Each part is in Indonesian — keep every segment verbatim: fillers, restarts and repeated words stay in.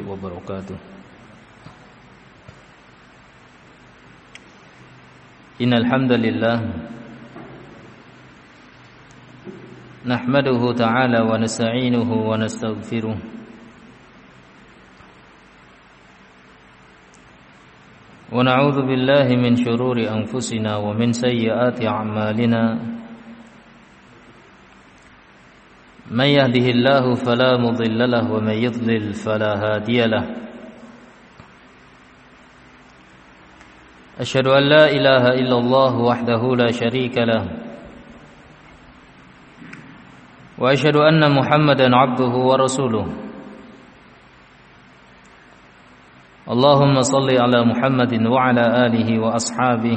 wabarakatuh. Innal hamdalillah nahmaduhu ta'ala wa nasta'inuhu wa nastaghfiruh wa na'udzu billahi min shururi anfusina wa min sayyiati a'malina. من يهده الله فلا مضل له ومن يضلل فلا هادي له أشهد أن لا إله إلا الله وحده لا شريك له وأشهد أن محمدا عبده ورسوله اللهم صل على محمد وعلى آله وأصحابه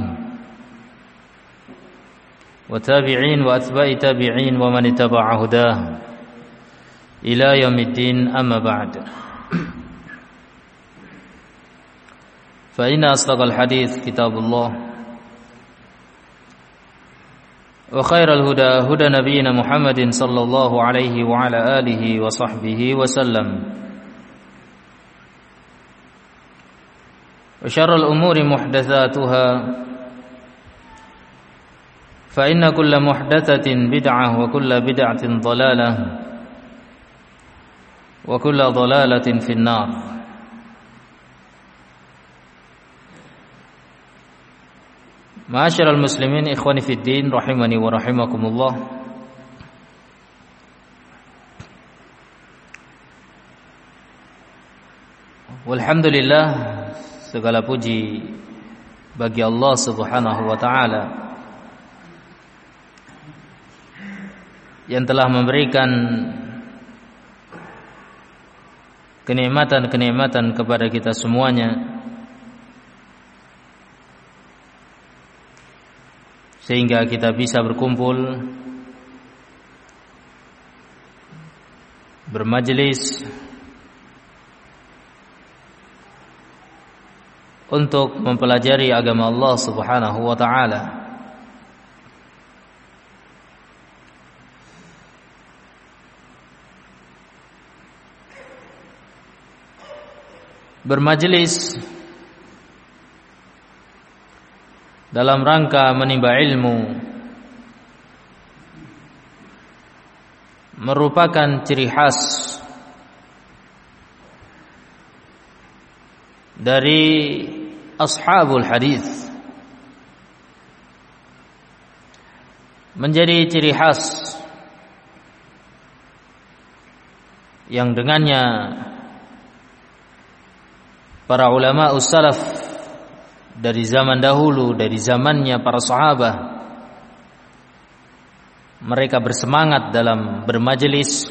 وتابعين وأتباع تابعين ومن اتبع هداه إلى يوم الدين. أما بعد فإن أصدق الحديث كتاب الله وخير الهدى هدى نبينا محمد صلى الله عليه وعلى آله وصحبه وسلم وشر الأمور محدثاتها فإن كل محدثة بدعة وكل بدعة ضلالة وكل ضلالة في النار. Ma'asyiral muslimin ikhwani fid din rahimani wa rahimakumullah. Walhamdulillah, segala puji bagi Allah Subhanahu wa taala yang telah memberikan kenikmatan-kenikmatan kepada kita semuanya, sehingga kita bisa berkumpul, bermajelis untuk mempelajari agama Allah Subhanahu wa taala. Bermajelis dalam rangka menimba ilmu merupakan ciri khas dari ashabul hadis, menjadi ciri khas yang dengannya para ulama ussalaf dari zaman dahulu, dari zamannya para sahabat, mereka bersemangat dalam bermajelis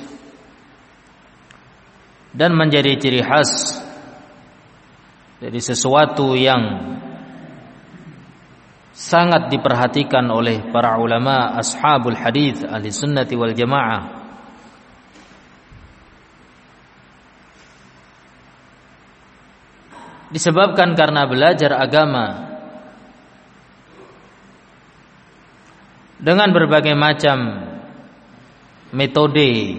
dan menjadi ciri khas dari sesuatu yang sangat diperhatikan oleh para ulama ashabul hadis ahli sunnati wal jamaah. Disebabkan karena belajar agama dengan berbagai macam metode,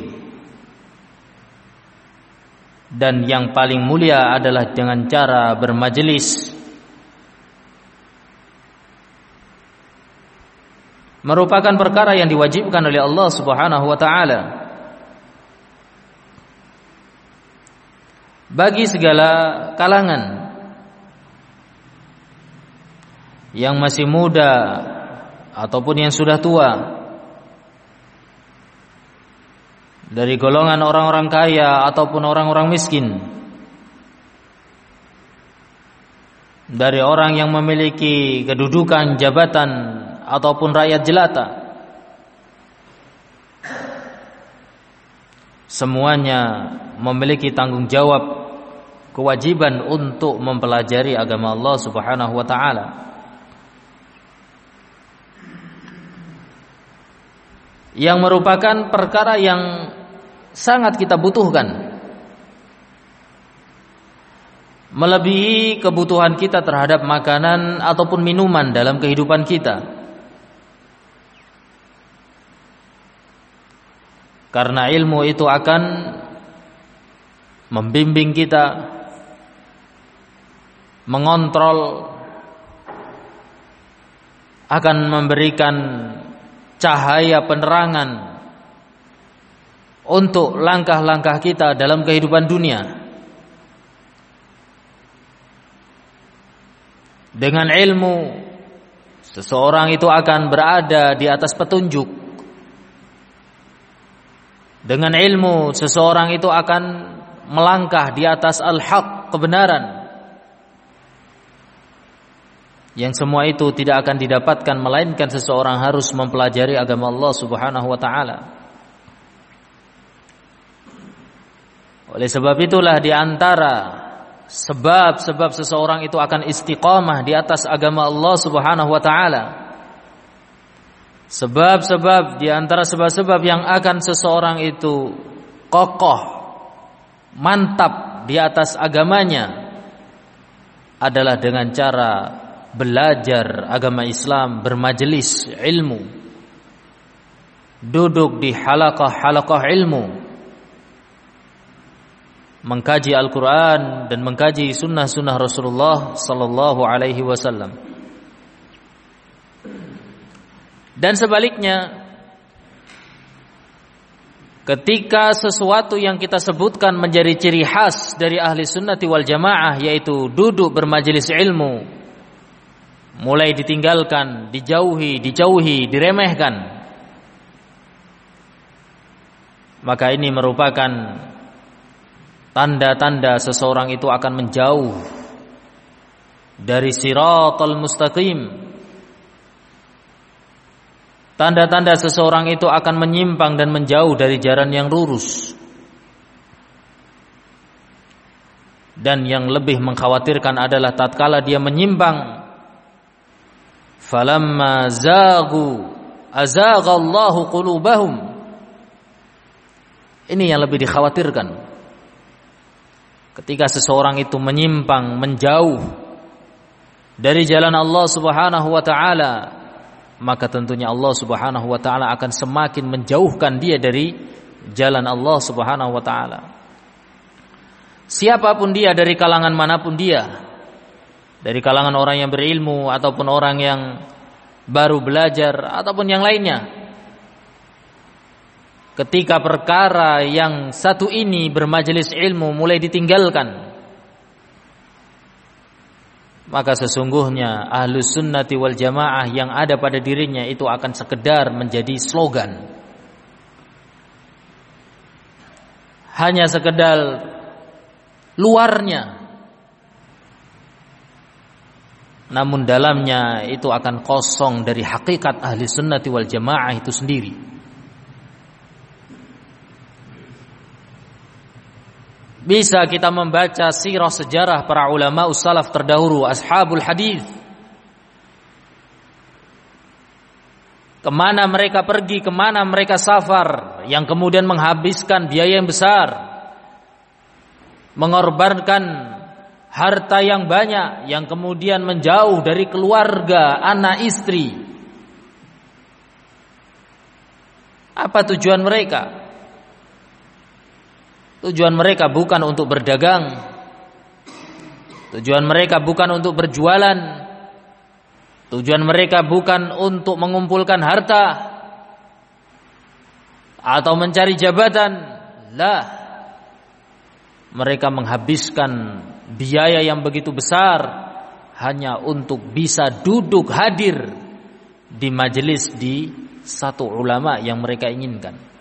dan yang paling mulia adalah dengan cara bermajelis, merupakan perkara yang diwajibkan oleh Allah Subhanahu wa taala bagi segala kalangan, yang masih muda ataupun yang sudah tua, dari golongan orang-orang kaya ataupun orang-orang miskin, dari orang yang memiliki kedudukan, jabatan ataupun rakyat jelata. Semuanya memiliki tanggung jawab, kewajiban untuk mempelajari agama Allah Subhanahu wa taala. Yang merupakan perkara yang sangat kita butuhkan, melebihi kebutuhan kita terhadap makanan ataupun minuman dalam kehidupan kita. Karena ilmu itu akan membimbing kita, mengontrol, akan memberikan cahaya penerangan untuk langkah-langkah kita dalam kehidupan dunia. Dengan ilmu, seseorang itu akan berada di atas petunjuk. Dengan ilmu, seseorang itu akan melangkah di atas al-haq, kebenaran. Yang semua itu tidak akan didapatkan melainkan seseorang harus mempelajari agama Allah Subhanahu wa taala. Oleh sebab itulah di antara sebab-sebab seseorang itu akan istiqamah di atas agama Allah Subhanahu wa taala. Sebab-sebab di antara sebab-sebab yang akan seseorang itu kokoh, mantap di atas agamanya adalah dengan cara belajar agama Islam, bermajelis ilmu, duduk di halaqah-halaqah ilmu, mengkaji Al-Quran dan mengkaji sunnah-sunnah Rasulullah sallallahu alaihi wasallam. Dan sebaliknya, ketika sesuatu yang kita sebutkan menjadi ciri khas dari ahli sunnati wal jamaah, yaitu duduk bermajelis ilmu, mulai ditinggalkan, dijauhi, dijauhi, diremehkan, maka ini merupakan tanda-tanda seseorang itu akan menjauh dari siratal mustaqim. Tanda-tanda seseorang itu akan menyimpang dan menjauh dari jalan yang lurus. Dan yang lebih mengkhawatirkan adalah tatkala dia menyimpang, falamma zagu azaghallahu qulubahum. Ini yang lebih dikhawatirkan. Ketika seseorang itu menyimpang, menjauh dari jalan Allah Subhanahu wa taala, maka tentunya Allah Subhanahu wa taala akan semakin menjauhkan dia dari jalan Allah Subhanahu wa taala. Siapapun dia, dari kalangan manapun dia, dari kalangan orang yang berilmu ataupun orang yang baru belajar ataupun yang lainnya, ketika perkara yang satu ini, bermajelis ilmu, mulai ditinggalkan, maka sesungguhnya ahlus sunnati wal jamaah yang ada pada dirinya itu akan sekedar menjadi slogan, hanya sekedar luarnya, namun dalamnya itu akan kosong dari hakikat ahli sunnati wal jamaah itu sendiri. Bisa kita membaca sirah sejarah para ulama ussalaf terdahulu, ashabul hadis, kemana mereka pergi, kemana mereka safar, yang kemudian menghabiskan biaya yang besar, mengorbankan harta yang banyak, yang kemudian menjauh dari keluarga, anak istri. Apa tujuan mereka? Tujuan mereka bukan untuk berdagang, tujuan mereka bukan untuk berjualan, tujuan mereka bukan untuk mengumpulkan harta atau mencari jabatan. Lah, mereka menghabiskan biaya yang begitu besar hanya untuk bisa duduk hadir di majelis di satu ulama yang mereka inginkan.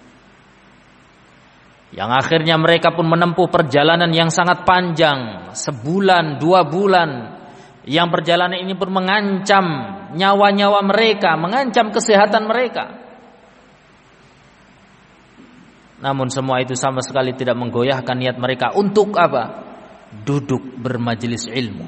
Yang akhirnya mereka pun menempuh perjalanan yang sangat panjang, sebulan, dua bulan. Yang perjalanan ini pun mengancam nyawa-nyawa mereka, mengancam kesehatan mereka. Namun semua itu sama sekali tidak menggoyahkan niat mereka untuk apa? Duduk bermajelis ilmu.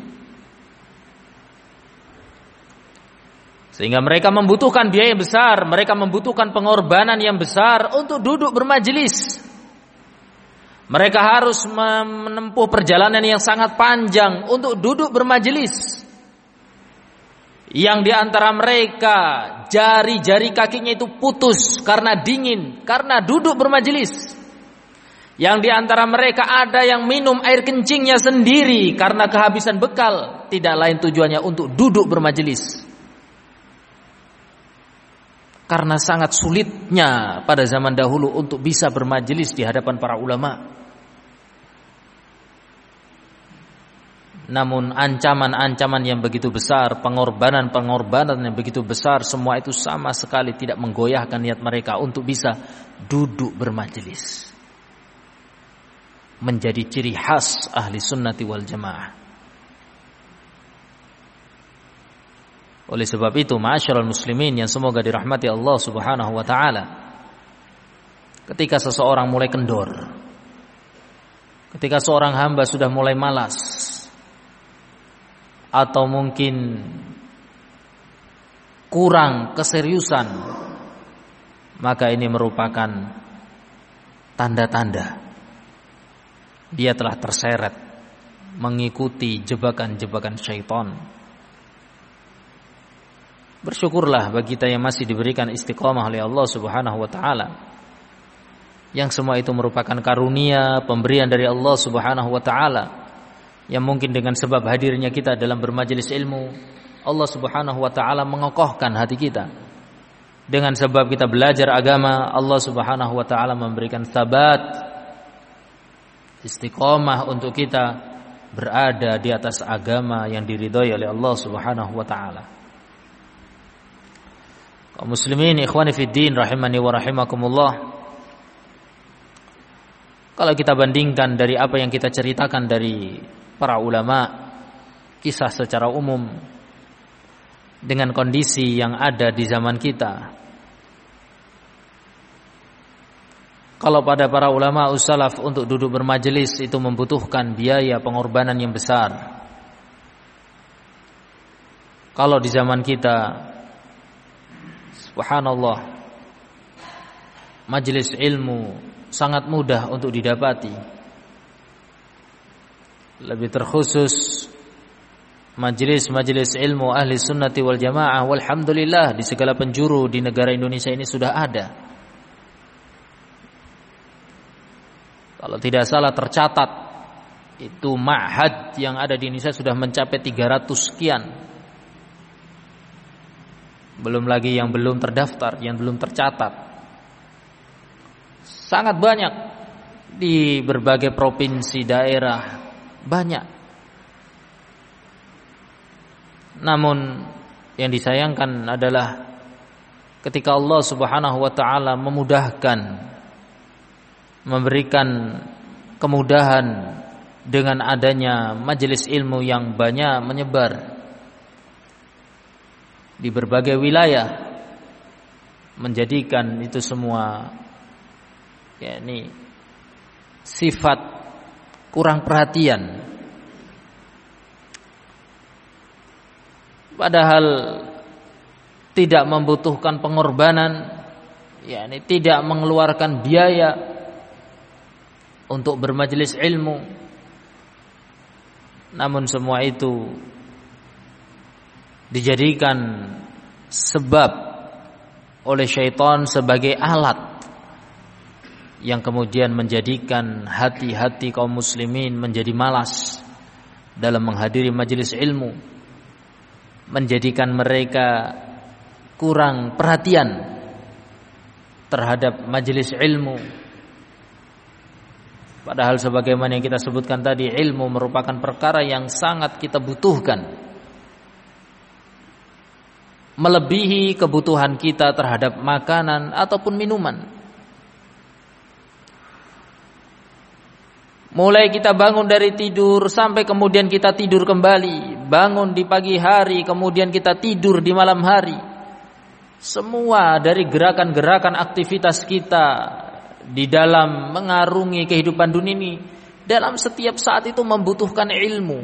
Sehingga mereka membutuhkan biaya besar, mereka membutuhkan pengorbanan yang besar untuk duduk bermajelis. Mereka harus menempuh perjalanan yang sangat panjang untuk duduk bermajelis. Yang di antara mereka jari-jari kakinya itu putus karena dingin, karena duduk bermajelis. Yang di antara mereka ada yang minum air kencingnya sendiri karena kehabisan bekal, tidak lain tujuannya untuk duduk bermajelis. Karena sangat sulitnya pada zaman dahulu untuk bisa bermajelis di hadapan para ulama. Namun ancaman-ancaman yang begitu besar, pengorbanan-pengorbanan yang begitu besar, semua itu sama sekali tidak menggoyahkan niat mereka untuk bisa duduk bermajelis. Menjadi ciri khas ahli sunnati wal jamaah. Oleh sebab itu, ma'asyiral muslimin yang semoga dirahmati Allah Subhanahu wa taala, ketika seseorang mulai kendor, ketika seorang hamba sudah mulai malas, atau mungkin kurang keseriusan, maka ini merupakan tanda-tanda dia telah terseret mengikuti jebakan-jebakan syaitan. Bersyukurlah bagi kita yang masih diberikan istiqamah oleh Allah Subhanahu wa taala, yang semua itu merupakan karunia pemberian dari Allah Subhanahu wa taala, yang mungkin dengan sebab hadirnya kita dalam bermajelis ilmu, Allah Subhanahu wa taala mengokohkan hati kita. Dengan sebab kita belajar agama, Allah Subhanahu wa taala memberikan sabat, istiqamah untuk kita berada di atas agama yang diridhai oleh Allah Subhanahu wa taala. Kaum muslimin ikhwani fid din rahimani wa rahimakumullah. Kalau kita bandingkan dari apa yang kita ceritakan dari para ulama, kisah secara umum, dengan kondisi yang ada di zaman kita, kalau pada para ulama ussalaf untuk duduk bermajelis itu membutuhkan biaya pengorbanan yang besar. Kalau di zaman kita, subhanallah, majelis ilmu sangat mudah untuk didapati. Lebih terkhusus majelis-majelis ilmu ahli sunnati wal jamaah, walhamdulillah di segala penjuru di negara Indonesia ini sudah ada. Kalau tidak salah tercatat, itu ma'had yang ada di Indonesia sudah mencapai tiga ratus sekian. Belum lagi yang belum terdaftar, yang belum tercatat. Sangat banyak di berbagai provinsi, daerah, banyak. Namun yang disayangkan adalah ketika Allah Subhanahu wa taala memudahkan, memberikan kemudahan dengan adanya majelis ilmu yang banyak menyebar di berbagai wilayah, menjadikan itu semua yakni sifat kurang perhatian, padahal tidak membutuhkan pengorbanan, yakni tidak mengeluarkan biaya untuk bermajelis ilmu. Namun semua itu dijadikan sebab oleh syaitan sebagai alat yang kemudian menjadikan hati-hati kaum muslimin menjadi malas dalam menghadiri majelis ilmu, menjadikan mereka kurang perhatian terhadap majelis ilmu. Padahal sebagaimana yang kita sebutkan tadi, ilmu merupakan perkara yang sangat kita butuhkan, melebihi kebutuhan kita terhadap makanan ataupun minuman. Mulai kita bangun dari tidur sampai kemudian kita tidur kembali, bangun di pagi hari kemudian kita tidur di malam hari, semua dari gerakan-gerakan aktivitas kita di dalam mengarungi kehidupan dunia ini, dalam setiap saat itu membutuhkan ilmu.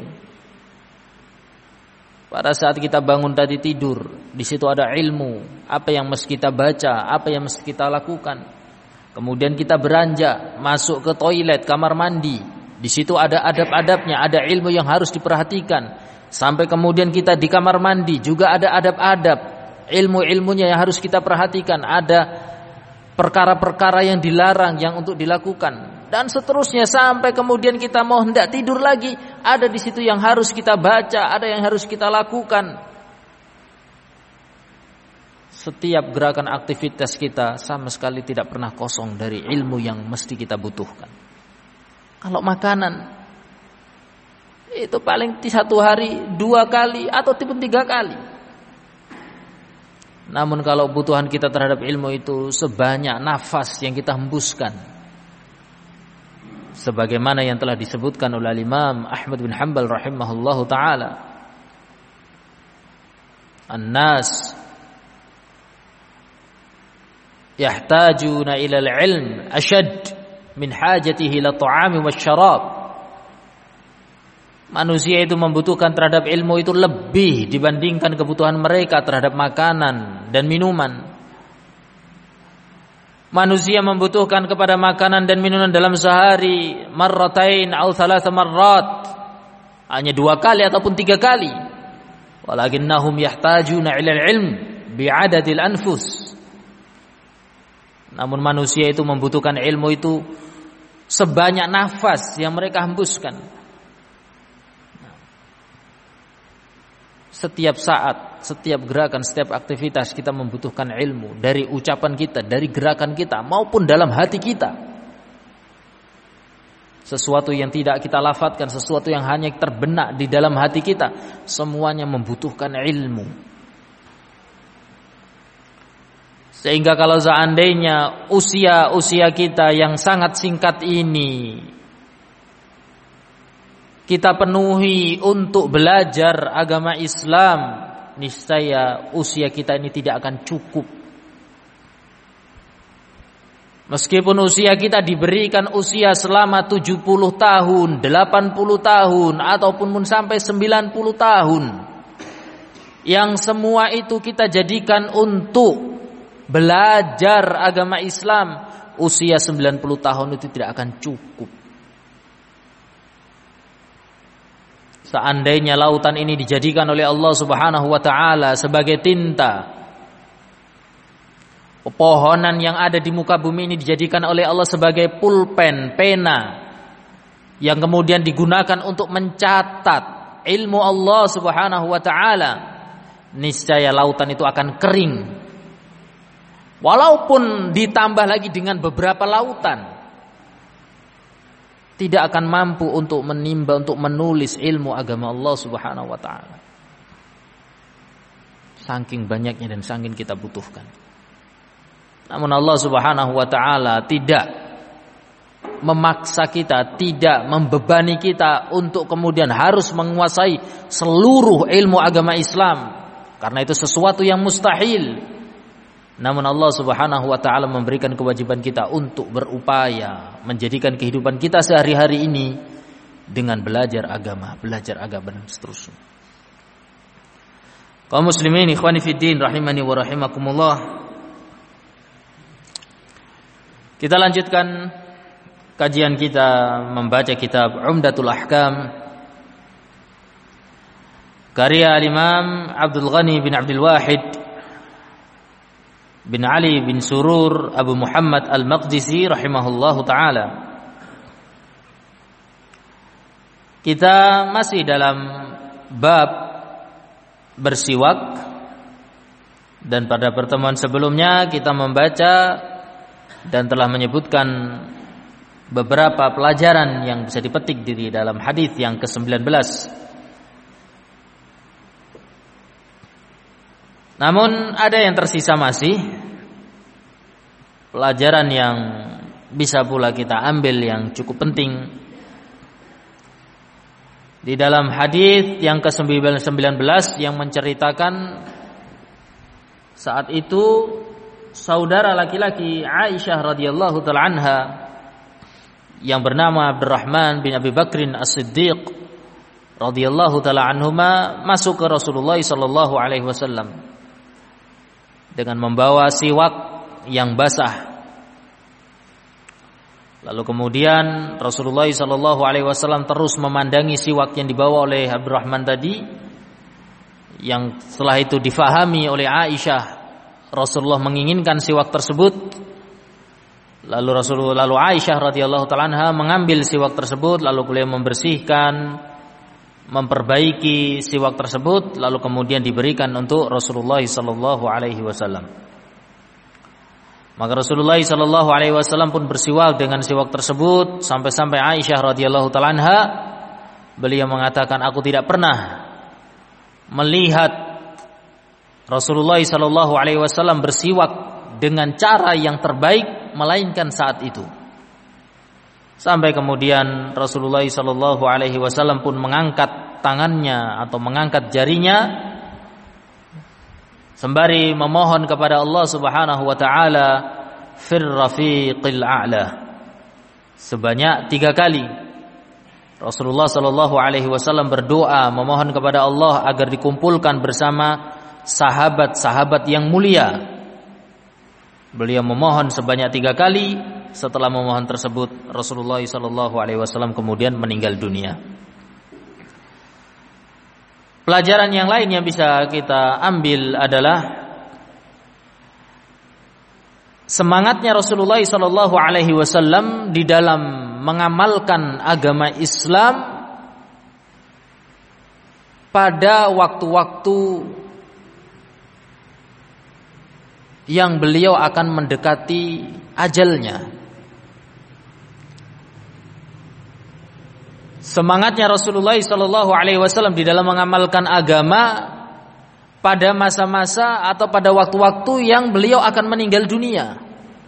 Pada saat kita bangun tadi tidur, di situ ada ilmu, apa yang mesti kita baca, apa yang mesti kita lakukan. Kemudian kita beranjak masuk ke toilet, kamar mandi, di situ ada adab-adabnya, ada ilmu yang harus diperhatikan. Sampai kemudian kita di kamar mandi juga ada adab-adab, ilmu-ilmunya yang harus kita perhatikan, ada perkara-perkara yang dilarang yang untuk dilakukan. dan seterusnya sampai kemudian kita mau hendak tidur lagi, ada di situ yang harus kita baca, ada yang harus kita lakukan. Setiap gerakan aktivitas kita sama sekali tidak pernah kosong dari ilmu yang mesti kita butuhkan. Kalau makanan itu paling satu hari dua kali atau tiga kali. Namun kalau kebutuhan kita terhadap ilmu itu sebanyak nafas yang kita hembuskan, sebagaimana yang telah disebutkan oleh Imam Ahmad bin Hanbal rahimahullahu taala, an-nas yahtajuna ila al-ilm ashad min hajatihi ila ta'ami wasyarab. Manusia itu membutuhkan terhadap ilmu itu lebih dibandingkan kebutuhan mereka terhadap makanan dan minuman. Manusia membutuhkan kepada makanan dan minuman dalam sehari marratain atau thalatha marrat, hanya dua kali ataupun tiga kali. Walakinnahum yahtajuna ila al-ilm bi'adadil anfus. Namun manusia itu membutuhkan ilmu itu sebanyak nafas yang mereka hembuskan. Setiap saat, setiap gerakan, setiap aktivitas kita membutuhkan ilmu. Dari ucapan kita, dari gerakan kita, maupun dalam hati kita. Sesuatu yang tidak kita lafadzkan, sesuatu yang hanya terbenak di dalam hati kita, semuanya membutuhkan ilmu. Sehingga kalau seandainya usia-usia kita yang sangat singkat ini kita penuhi untuk belajar agama Islam, niscaya usia kita ini tidak akan cukup. Meskipun usia kita diberikan usia selama tujuh puluh tahun, delapan puluh tahun, ataupun sampai sembilan puluh tahun, yang semua itu kita jadikan untuk belajar agama Islam, usia sembilan puluh tahun itu tidak akan cukup. Seandainya lautan ini dijadikan oleh Allah Subhanahu wa taala sebagai tinta, pepohonan yang ada di muka bumi ini dijadikan oleh Allah sebagai pulpen, pena, yang kemudian digunakan untuk mencatat ilmu Allah Subhanahu wa taala, niscaya lautan itu akan kering. Walaupun ditambah lagi dengan beberapa lautan, tidak akan mampu untuk menimba, untuk menulis ilmu agama Allah Subhanahu wa taala. Saking banyaknya dan saking kita butuhkan. Namun Allah Subhanahu wa taala tidak memaksa kita, tidak membebani kita untuk kemudian harus menguasai seluruh ilmu agama Islam, karena itu sesuatu yang mustahil. Namun Allah Subhanahu wa taala memberikan kewajiban kita untuk berupaya menjadikan kehidupan kita sehari-hari ini dengan belajar agama, belajar agama dan seterusnya. Kaum muslimin ikhwani fiddin rahimani wa rahimakumullah. Kita lanjutkan kajian kita membaca kitab Umdatul Ahkam karya Imam Abdul Ghani bin Abdul Wahid bin Ali bin Surur Abu Muhammad Al-Maqdisi rahimahullahu ta'ala. Kita masih dalam bab bersiwak, dan pada pertemuan sebelumnya kita membaca dan telah menyebutkan beberapa pelajaran yang bisa dipetik di dalam hadis yang ke sembilan belas. Namun ada yang tersisa masih pelajaran yang bisa pula kita ambil yang cukup penting. Di dalam hadis yang ke sembilan belas yang menceritakan saat itu saudara laki-laki Aisyah radhiyallahu taala anha yang bernama Abdurrahman bin Abi Bakrin As-Siddiq radhiyallahu taala anhuma masuk ke Rasulullah sallallahu alaihi wasallam dengan membawa siwak yang basah. Lalu kemudian Rasulullah sallallahu alaihi wasallam terus memandangi siwak yang dibawa oleh Abdurrahman tadi, yang setelah itu difahami oleh Aisyah. Rasulullah menginginkan siwak tersebut, Lalu Rasulullah lalu Aisyah radhiyallahu taala anha mengambil siwak tersebut, lalu beliau membersihkan, memperbaiki siwak tersebut, lalu kemudian diberikan untuk Rasulullah sallallahu alaihi wasallam. Maka Rasulullah sallallahu alaihi wasallam pun bersiwak dengan siwak tersebut, sampai-sampai Aisyah radhiyallahu taala anha beliau mengatakan, aku tidak pernah melihat Rasulullah sallallahu alaihi wasallam bersiwak dengan cara yang terbaik melainkan saat itu. Sampai kemudian Rasulullah sallallahu alaihi wasallam pun mengangkat tangannya atau mengangkat jarinya sembari memohon kepada Allah Subhanahu wa taala fir rafiqil a'la. Sebanyak tiga kali Rasulullah sallallahu alaihi wasallam berdoa memohon kepada Allah agar dikumpulkan bersama sahabat-sahabat yang mulia. Beliau memohon sebanyak tiga kali. Setelah memohon tersebut, Rasulullah sallallahu alaihi wasallam kemudian meninggal dunia. Pelajaran yang lain yang bisa kita ambil adalah semangatnya Rasulullah sallallahu alaihi wasallam di dalam mengamalkan agama Islam pada waktu-waktu yang beliau akan mendekati ajalnya. Semangatnya Rasulullah sallallahu alaihi wasallam di dalam mengamalkan agama pada masa-masa atau pada waktu-waktu yang beliau akan meninggal dunia.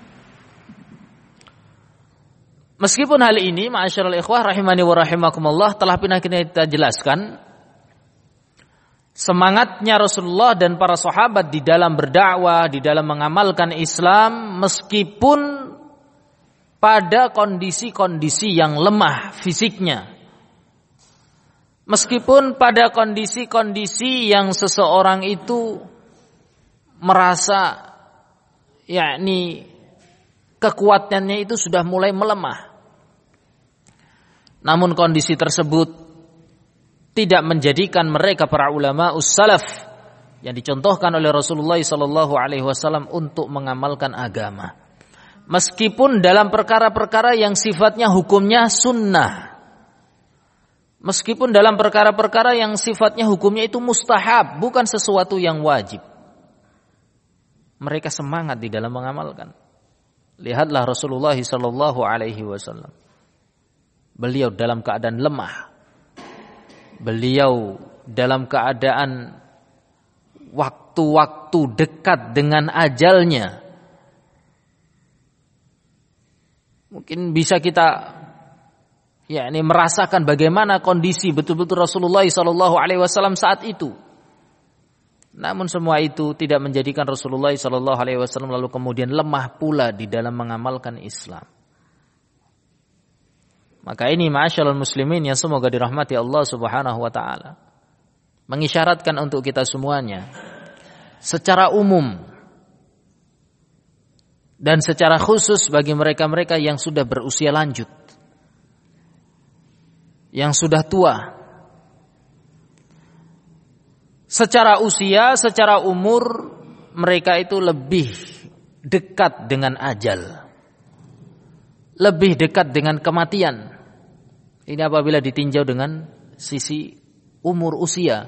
Meskipun hal ini, ma'asyiral ikhwah rahimani wa rahimakumullah, telah pernah kita jelaskan, semangatnya Rasulullah dan para sahabat di dalam berdakwah, di dalam mengamalkan Islam meskipun pada kondisi-kondisi yang lemah fisiknya. Meskipun pada kondisi-kondisi yang seseorang itu merasa yakni kekuatannya itu sudah mulai melemah. Namun kondisi tersebut tidak menjadikan mereka para ulama us-salaf yang dicontohkan oleh Rasulullah sallallahu alaihi wasallam untuk mengamalkan agama. Meskipun dalam perkara-perkara yang sifatnya hukumnya sunnah. Meskipun dalam perkara-perkara yang sifatnya hukumnya itu mustahab, bukan sesuatu yang wajib. Mereka semangat di dalam mengamalkan. Lihatlah Rasulullah sallallahu alaihi wasallam. Beliau dalam keadaan lemah. Beliau dalam keadaan waktu-waktu dekat dengan ajalnya. Mungkin bisa kita yakni merasakan bagaimana kondisi betul-betul Rasulullah sallallahu alaihi wasallam saat itu. Namun semua itu tidak menjadikan Rasulullah sallallahu alaihi wasallam lalu kemudian lemah pula di dalam mengamalkan Islam. Maka ini ma'asyiral muslimin yang semoga dirahmati Allah Subhanahu wa taala, mengisyaratkan untuk kita semuanya secara umum dan secara khusus bagi mereka-mereka yang sudah berusia lanjut, yang sudah tua. Secara usia, secara umur mereka itu lebih dekat dengan ajal, lebih dekat dengan kematian. Ini apabila ditinjau dengan sisi umur usia.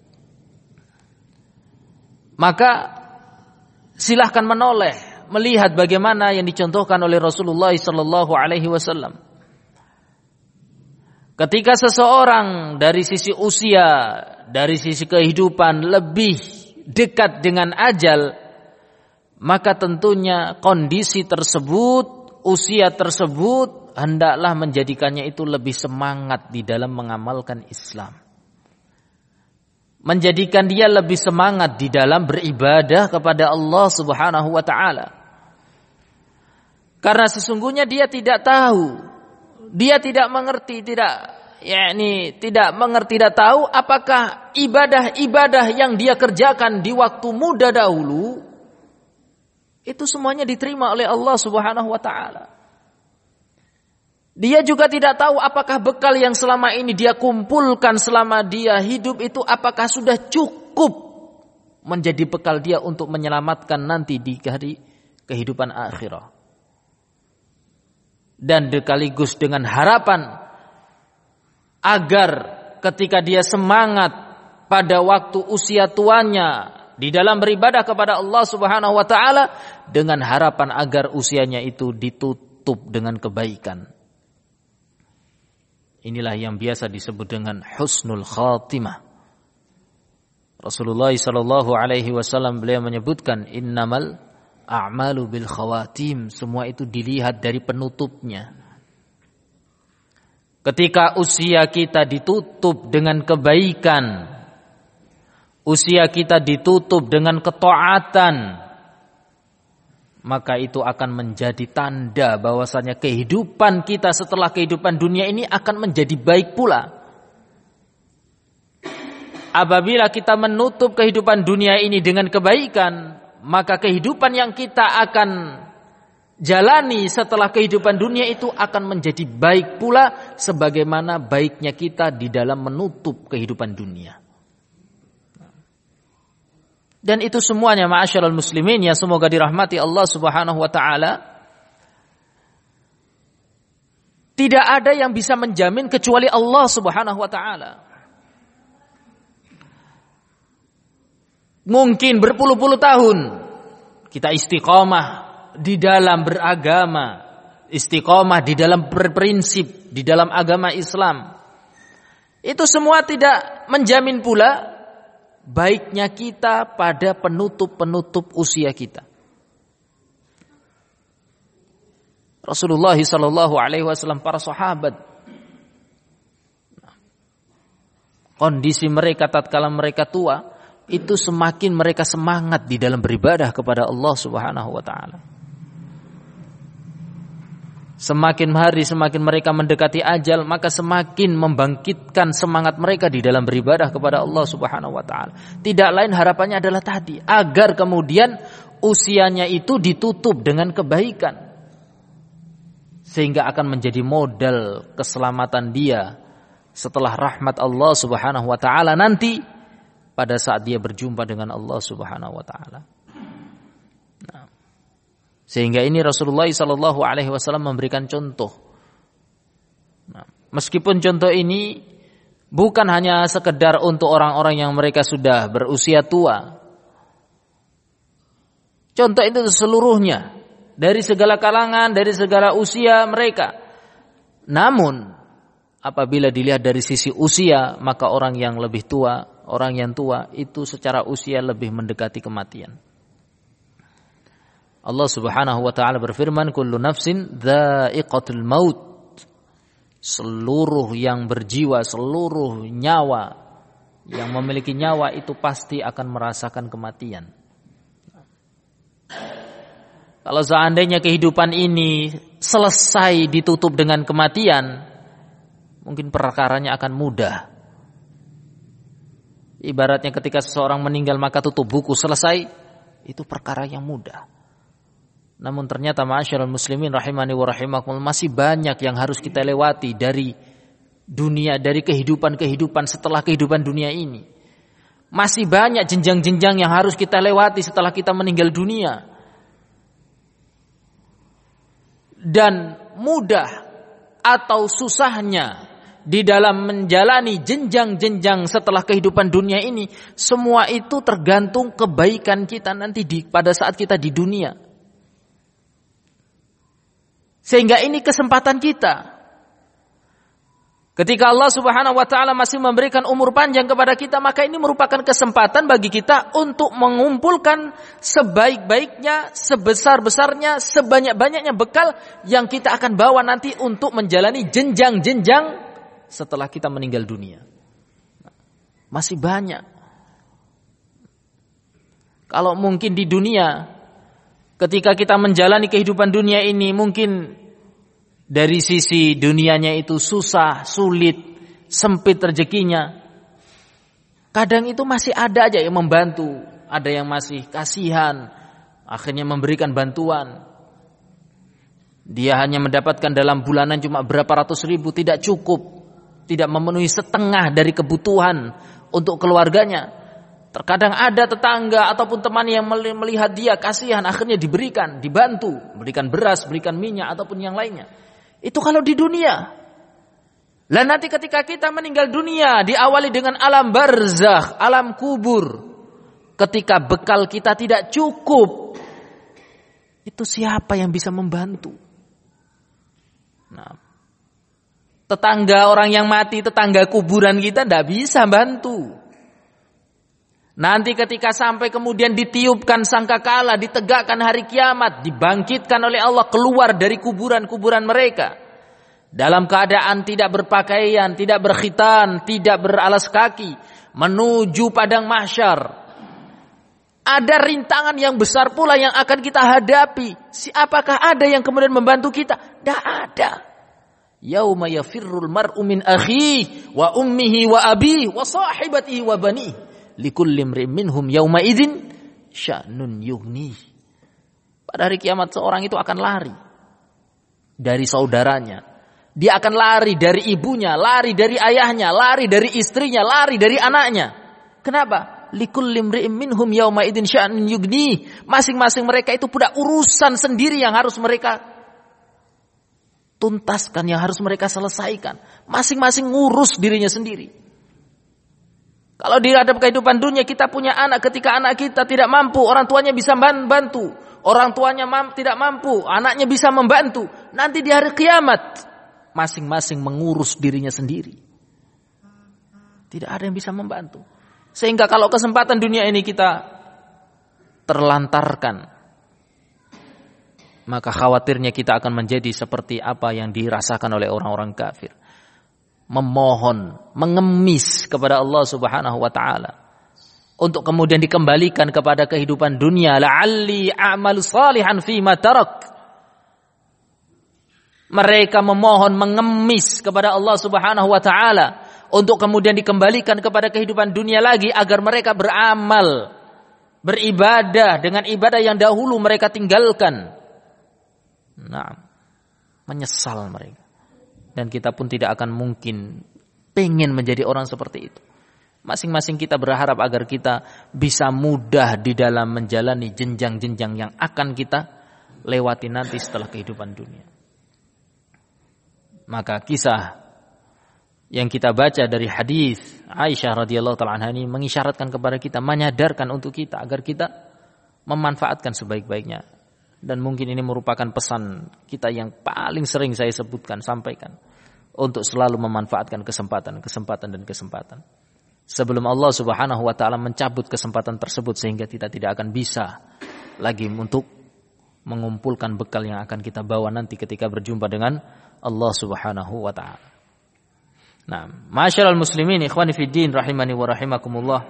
Maka silahkan menoleh, melihat bagaimana yang dicontohkan oleh Rasulullah sallallahu alaihi wasallam. Ketika seseorang dari sisi usia, dari sisi kehidupan lebih dekat dengan ajal, maka tentunya kondisi tersebut, usia tersebut hendaklah menjadikannya itu lebih semangat di dalam mengamalkan Islam. Menjadikan dia lebih semangat di dalam beribadah kepada Allah Subhanahu wa taala. Karena sesungguhnya dia tidak tahu, dia tidak mengerti, tidak yakni tidak mengerti, tidak tahu apakah ibadah-ibadah yang dia kerjakan di waktu muda dahulu itu semuanya diterima oleh Allah Subhanahu wa taala. Dia juga tidak tahu apakah bekal yang selama ini dia kumpulkan selama dia hidup itu apakah sudah cukup menjadi bekal dia untuk menyelamatkan nanti di hari kehidupan akhirah. dan sekaligus dengan harapan agar ketika dia semangat pada waktu usia tuanya di dalam beribadah kepada Allah Subhanahu wa taala, dengan harapan agar usianya itu ditutup dengan kebaikan. Inilah yang biasa disebut dengan husnul khatimah. Rasulullah sallallahu alaihi wasallam beliau menyebutkan innamal a'malu bil khawatim, semua itu dilihat dari penutupnya. Ketika usia kita ditutup dengan kebaikan, usia kita ditutup dengan ketaatan, maka itu akan menjadi tanda bahwasanya kehidupan kita setelah kehidupan dunia ini akan menjadi baik pula. Apabila kita menutup kehidupan dunia ini dengan kebaikan, maka kehidupan yang kita akan jalani setelah kehidupan dunia itu akan menjadi baik pula sebagaimana baiknya kita di dalam menutup kehidupan dunia. Dan itu semuanya ma'asyiral muslimin yang semoga dirahmati Allah Subhanahu wa taala, tidak ada yang bisa menjamin kecuali Allah Subhanahu wa taala. Mungkin berpuluh-puluh tahun kita istiqomah di dalam beragama, istiqomah di dalam berprinsip di dalam agama Islam. Itu semua tidak menjamin pula baiknya kita pada penutup-penutup usia kita. Rasulullah sallallahu alaihi wasallam, para sahabat, kondisi mereka tatkala mereka tua, itu semakin mereka semangat di dalam beribadah kepada Allah Subhanahu wa taala. Semakin hari semakin mereka mendekati ajal, maka semakin membangkitkan semangat mereka di dalam beribadah kepada Allah Subhanahu wa taala. Tidak lain harapannya adalah tadi, agar kemudian usianya itu ditutup dengan kebaikan, sehingga akan menjadi modal keselamatan dia setelah rahmat Allah Subhanahu wa taala nanti pada saat dia berjumpa dengan Allah Subhanahu wa taala. Nah, sehingga ini Rasulullah sallallahu alaihi wasallam memberikan contoh. Nah, meskipun contoh ini bukan hanya sekedar untuk orang-orang yang mereka sudah berusia tua. Contoh itu seluruhnya, dari segala kalangan, dari segala usia mereka. Namun apabila dilihat dari sisi usia, maka orang yang lebih tua, orang yang tua itu secara usia lebih mendekati kematian. Allah Subhanahu wa taala berfirman, kullu nafsin dha'iqatul maut. Seluruh yang berjiwa, seluruh nyawa yang memiliki nyawa itu pasti akan merasakan kematian. Kalau seandainya kehidupan ini selesai ditutup dengan kematian, mungkin perkaranya akan mudah. Ibaratnya ketika seseorang meninggal maka tutup buku, selesai, itu perkara yang mudah. Namun ternyata ma'asyiral muslimin rahimani wa rahimakumullah, masih banyak yang harus kita lewati dari dunia, dari kehidupan-kehidupan setelah kehidupan dunia ini. Masih banyak jenjang-jenjang yang harus kita lewati setelah kita meninggal dunia. Dan mudah atau susahnya di dalam menjalani jenjang-jenjang setelah kehidupan dunia ini, semua itu tergantung kebaikan kita nanti di, pada saat kita di dunia. Sehingga ini kesempatan kita. Ketika Allah Subhanahu wa taala masih memberikan umur panjang kepada kita, maka ini merupakan kesempatan bagi kita untuk mengumpulkan sebaik-baiknya, sebesar-besarnya, sebanyak-banyaknya bekal yang kita akan bawa nanti untuk menjalani jenjang-jenjang setelah kita meninggal dunia. Masih banyak. Kalau mungkin di dunia, ketika kita menjalani kehidupan dunia ini, mungkin dari sisi dunianya itu susah, sulit, sempit rezekinya. Kadang itu masih ada aja yang membantu, ada yang masih kasihan, akhirnya memberikan bantuan. Dia hanya mendapatkan dalam bulanan cuma berapa ratus ribu, tidak cukup, tidak memenuhi setengah dari kebutuhan untuk keluarganya. Terkadang ada tetangga ataupun teman yang melihat dia kasihan, akhirnya diberikan, dibantu, berikan beras, berikan minyak ataupun yang lainnya. Itu kalau di dunia. Lah nanti ketika kita meninggal dunia diawali dengan alam barzakh, alam kubur. Ketika bekal kita tidak cukup, itu siapa yang bisa membantu? Nah, tetangga orang yang mati, tetangga kuburan kita tidak bisa bantu. Nanti ketika sampai kemudian ditiupkan sangkakala, ditegakkan hari kiamat, dibangkitkan oleh Allah keluar dari kuburan-kuburan mereka dalam keadaan tidak berpakaian, tidak berkhitan, tidak beralas kaki, menuju padang mahsyar. Ada rintangan yang besar pula yang akan kita hadapi. Apakah ada yang kemudian membantu kita? Tidak ada. Yauma yafirrul mar'u min akhihi wa ummihi wa abihi wa sahibatihi wa banihi likulli imrin minhum yauma idzin sya'nun yughni. Pada hari kiamat seorang itu akan lari dari saudaranya. Dia akan lari dari ibunya, lari dari ayahnya, lari dari istrinya, lari dari anaknya. Kenapa? Likulli imrin minhum yauma idzin sya'nun yughni. Masing-masing mereka itu punya urusan sendiri yang harus mereka tuntaskan, yang harus mereka selesaikan. Masing-masing ngurus dirinya sendiri. Kalau di hadap kehidupan dunia kita punya anak, ketika anak kita tidak mampu, orang tuanya bisa membantu. Orang tuanya mam, tidak mampu, anaknya bisa membantu. Nanti di hari kiamat, masing-masing mengurus dirinya sendiri. Tidak ada yang bisa membantu. Sehingga kalau kesempatan dunia ini kita terlantarkan, maka khawatirnya kita akan menjadi seperti apa yang dirasakan oleh orang-orang kafir. Memohon, mengemis kepada Allah Subhanahu wa taala untuk kemudian dikembalikan kepada kehidupan dunia. La'alli a'malu salihan fima tarak. Mereka memohon, mengemis kepada Allah Subhanahu wa taala untuk kemudian dikembalikan kepada kehidupan dunia lagi agar mereka beramal, beribadah dengan ibadah yang dahulu mereka tinggalkan. Nah, menyesal mereka. Dan kita pun tidak akan mungkin pengen menjadi orang seperti itu. Masing-masing kita berharap agar kita bisa mudah di dalam menjalani jenjang-jenjang yang akan kita lewati nanti setelah kehidupan dunia. Maka kisah yang kita baca dari hadis Aisyah radhiyallahu taala anha ini mengisyaratkan kepada kita, menyadarkan untuk kita agar kita memanfaatkan sebaik-baiknya. Dan mungkin ini merupakan pesan kita yang paling sering saya sebutkan, sampaikan, untuk selalu memanfaatkan kesempatan, kesempatan dan kesempatan. Sebelum Allah Subhanahu wa taala mencabut kesempatan tersebut sehingga kita tidak akan bisa lagi untuk mengumpulkan bekal yang akan kita bawa nanti ketika berjumpa dengan Allah Subhanahu wa taala. Nah, masyaallah muslimin ikhwani fid din rahimani wa rahimakumullah.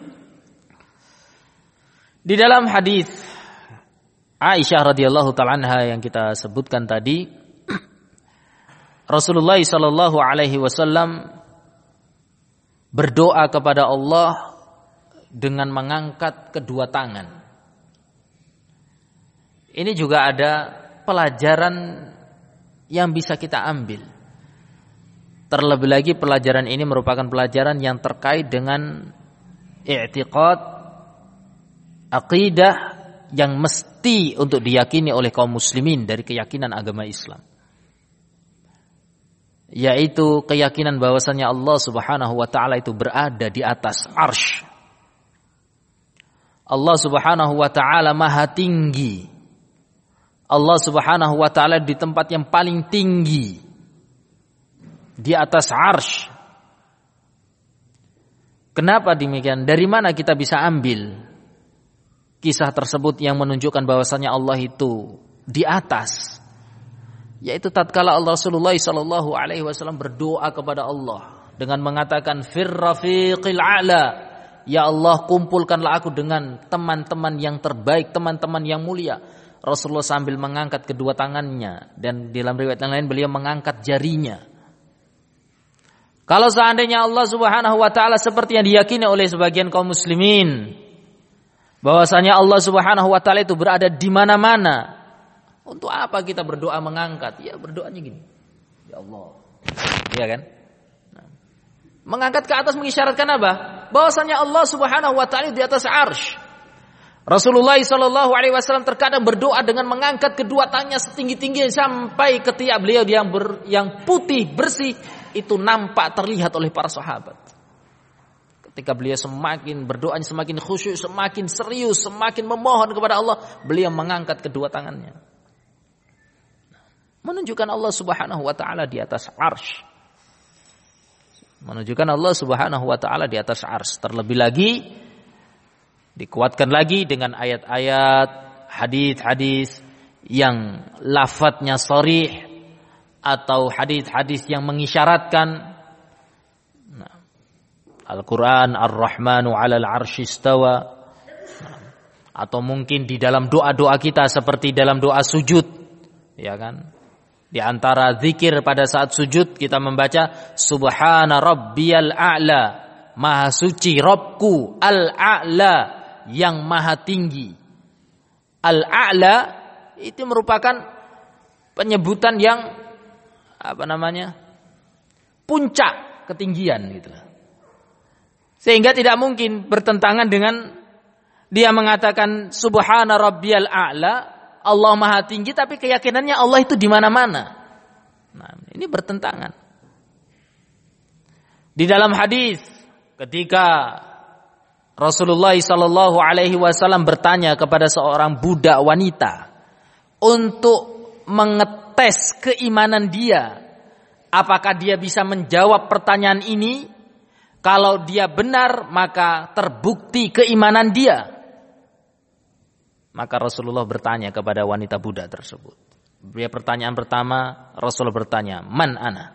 Di dalam hadis Aisyah radhiyallahu taala anha yang kita sebutkan tadi, Rasulullah sallallahu alaihi wasallam berdoa kepada Allah dengan mengangkat kedua tangan. Ini juga ada pelajaran yang bisa kita ambil. Terlebih lagi pelajaran ini merupakan pelajaran yang terkait dengan i'tiqad, aqidah yang mesti untuk diyakini oleh kaum muslimin dari keyakinan agama Islam. Yaitu keyakinan bahwasannya Allah Subhanahu wa taala itu berada di atas arsy. Allah Subhanahu wa taala maha tinggi. Allah Subhanahu wa taala di tempat yang paling tinggi, di atas arsy. Kenapa demikian? Dari mana kita bisa ambil kisah tersebut yang menunjukkan bahwasannya Allah itu di atas? Yaitu tatkala Allah Rasulullah sallallahu alaihi wasallam berdoa kepada Allah dengan mengatakan fir rafiqil a'la, ya Allah kumpulkanlah aku dengan teman-teman yang terbaik, teman-teman yang mulia. Rasulullah sambil mengangkat kedua tangannya, dan dalam riwayat yang lain beliau mengangkat jarinya. Kalau seandainya Allah Subhanahu wa taala seperti yang diyakini oleh sebagian kaum muslimin, bahwasanya Allah Subhanahu wa taala itu berada di mana-mana, untuk apa kita berdoa mengangkat? Ya berdoanya gini, ya Allah, ya kan? Nah, mengangkat ke atas mengisyaratkan apa? Bahwasanya Allah Subhanahu wa taala di atas arsy. Rasulullah shallallahu alaihi wasallam terkadang berdoa dengan mengangkat kedua tangannya setinggi-tinggi sampai ketiak beliau yang ber, yang putih bersih itu nampak terlihat oleh para sahabat. Ketika beliau semakin berdoanya semakin khusyuk, semakin serius, semakin memohon kepada Allah, beliau mengangkat kedua tangannya. Menunjukkan Allah Subhanahu wa taala di atas arsy. Menunjukkan Allah Subhanahu wa taala di atas arsy. Terlebih lagi dikuatkan lagi dengan ayat-ayat, hadis-hadis yang lafadznya sharih atau hadis-hadis yang mengisyaratkan. Nah, Al-Quran Ar-Rahmanu 'alal 'arsy istawa. Nah, atau mungkin di dalam doa-doa kita seperti dalam doa sujud, ya kan? Di antara zikir pada saat sujud kita membaca Subhana Rabbiyal A'la, Maha suci Rabbku Al-A'la, yang maha tinggi. Al-A'la itu merupakan penyebutan yang apa namanya? Puncak ketinggian gitu. Sehingga tidak mungkin bertentangan dengan dia mengatakan Subhana Rabbiyal A'la, Allah maha tinggi, tapi keyakinannya Allah itu di mana-mana. Nah, ini bertentangan. Di dalam hadis ketika Rasulullah Shallallahu Alaihi Wasallam bertanya kepada seorang budak wanita untuk mengetes keimanan dia, apakah dia bisa menjawab pertanyaan ini? Kalau dia benar, maka terbukti keimanan dia. Maka Rasulullah bertanya kepada wanita budak tersebut. Dia pertanyaan pertama, Rasulullah bertanya, Man ana?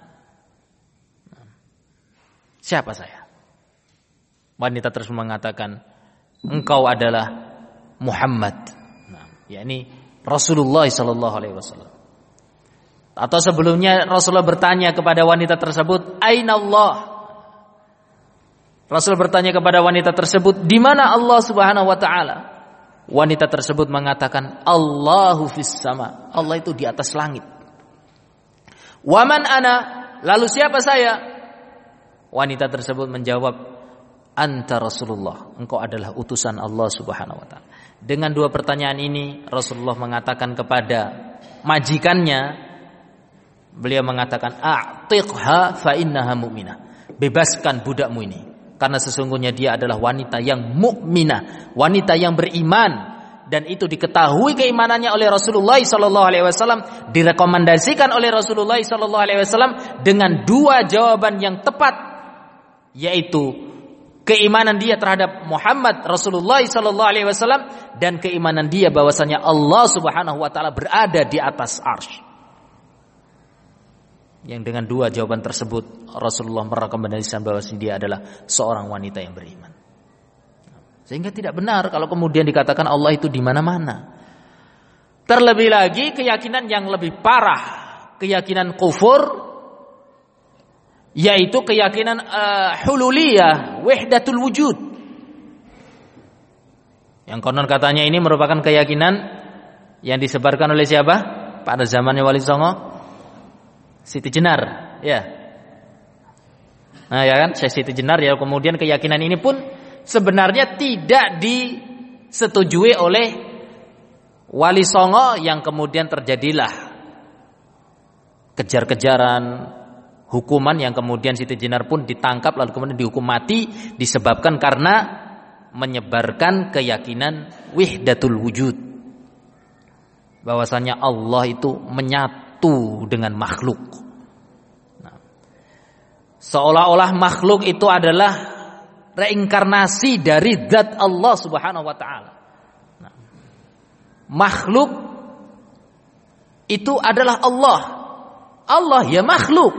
Siapa saya? Wanita tersebut mengatakan, engkau adalah Muhammad. Nah, yakni Rasulullah sallallahu alaihi wasallam. Atau sebelumnya Rasulullah bertanya kepada wanita tersebut, Aina Allah? Rasul bertanya kepada wanita tersebut, di mana Allah Subhanahu wa taala? Wanita tersebut mengatakan, Allahu fis sama. Allah itu di atas langit. Waman ana? Lalu siapa saya? Wanita tersebut menjawab, Anta Rasulullah. Engkau adalah utusan Allah Subhanahu wa taala. Dengan dua pertanyaan ini Rasulullah mengatakan kepada majikannya, beliau mengatakan, A'tiqha fa innaha mu'minah. Bebaskan budakmu ini, karena sesungguhnya dia adalah wanita yang mukminah, wanita yang beriman, dan itu diketahui keimanannya oleh Rasulullah sallallahu alaihi wasallam, direkomendasikan oleh Rasulullah sallallahu alaihi wasallam dengan dua jawaban yang tepat, yaitu keimanan dia terhadap Muhammad Rasulullah sallallahu alaihi wasallam dan keimanan dia bahwasanya Allah Subhanahu wa taala berada di atas arsy. Yang dengan dua jawaban tersebut Rasulullah merekomendasikan bahwa dia adalah seorang wanita yang beriman. Sehingga tidak benar kalau kemudian dikatakan Allah itu di mana-mana. Terlebih lagi keyakinan yang lebih parah, keyakinan kufur, yaitu keyakinan uh, hululiyah, wahdatul wujud. Yang konon katanya ini merupakan keyakinan yang disebarkan oleh siapa? Pada zamannya Wali Songo, Siti Jenar, ya. Nah, ya kan, Syekh Siti Jenar, ya. Kemudian keyakinan ini pun sebenarnya tidak disetujui oleh Wali Songo, yang kemudian terjadilah kejar-kejaran, hukuman yang kemudian Siti Jenar pun ditangkap lalu kemudian dihukum mati disebabkan karena menyebarkan keyakinan wahdatul wujud, bahwasanya Allah itu menyatu dengan makhluk. Nah, seolah-olah makhluk itu adalah reinkarnasi dari zat Allah Subhanahu wa taala. Nah, makhluk itu adalah Allah. Allah ya makhluk.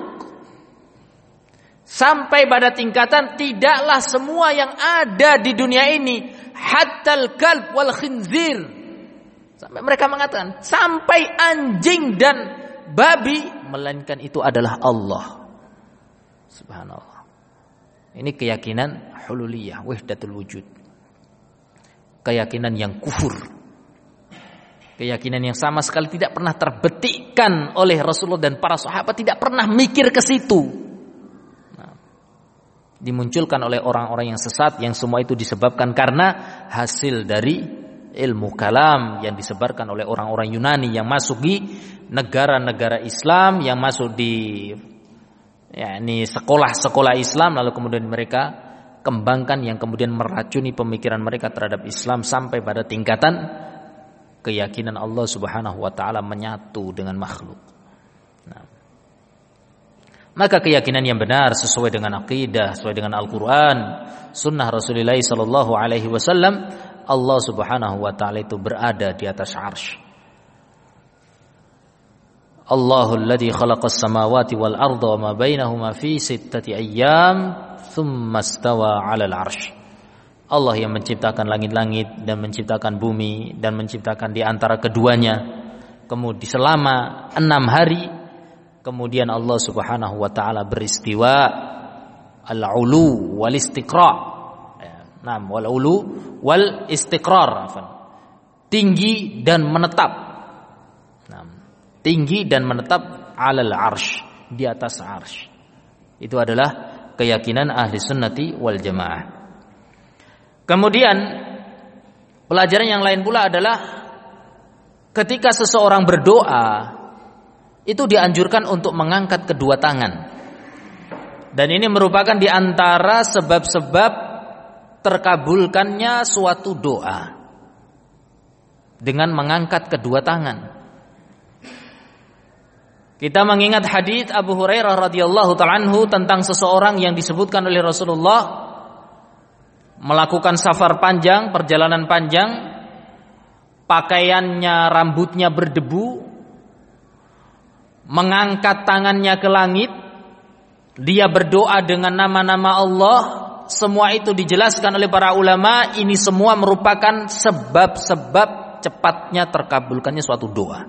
Sampai pada tingkatan tidaklah semua yang ada di dunia ini, hattal kalb wal khinzir. Sampai mereka mengatakan sampai anjing dan babi, melainkan itu adalah Allah. Subhanallah. Ini keyakinan hululiyah, wahdatul wujud. Keyakinan yang kufur. Keyakinan yang sama sekali tidak pernah terbetikkan oleh Rasulullah dan para sahabat, tidak pernah mikir ke situ. Nah, dimunculkan oleh orang-orang yang sesat, yang semua itu disebabkan karena hasil dari ilmu kalam yang disebarkan oleh orang-orang Yunani yang masuk di negara-negara Islam, yang masuk di ya ini sekolah-sekolah Islam, lalu kemudian mereka kembangkan yang kemudian meracuni pemikiran mereka terhadap Islam sampai pada tingkatan keyakinan Allah Subhanahu wa taala menyatu dengan makhluk. Nah, maka keyakinan yang benar sesuai dengan akidah, sesuai dengan Al-Qur'an, sunnah Rasulullah sallallahu alaihi wasallam, Allah Subhanahu wa taala itu berada di atas 'arsy. Allahul ladzi khalaqas samawati wal arda wa ma bainahuma fi sittati ayyam tsumma istawa 'alal 'arsy. Allah yang menciptakan langit-langit dan menciptakan bumi dan menciptakan di antara keduanya kemudian selama enam hari, kemudian Allah Subhanahu wa taala beristiwa, al-'ulu wal istiqra. Nah, wal 'ulu wal istiqrar, tinggi dan menetap. Nah, tinggi dan menetap 'alal 'arsy, di atas 'arsy. Itu adalah keyakinan ahli sunnati wal jamaah. Kemudian pelajaran yang lain pula adalah ketika seseorang berdoa itu dianjurkan untuk mengangkat kedua tangan. Dan ini merupakan di antara sebab-sebab terkabulkannya suatu doa dengan mengangkat kedua tangan. Kita mengingat hadits Abu Hurairah radhiyallahu ta'ala anhu tentang seseorang yang disebutkan oleh Rasulullah melakukan safar panjang, perjalanan panjang, pakaiannya, rambutnya berdebu, mengangkat tangannya ke langit, dia berdoa dengan nama-nama Allah. Semua itu dijelaskan oleh para ulama, ini semua merupakan sebab-sebab cepatnya terkabulkannya suatu doa.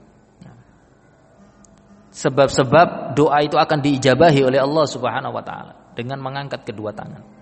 Sebab-sebab doa itu akan diijabahi oleh Allah Subhanahu wa taala dengan mengangkat kedua tangan.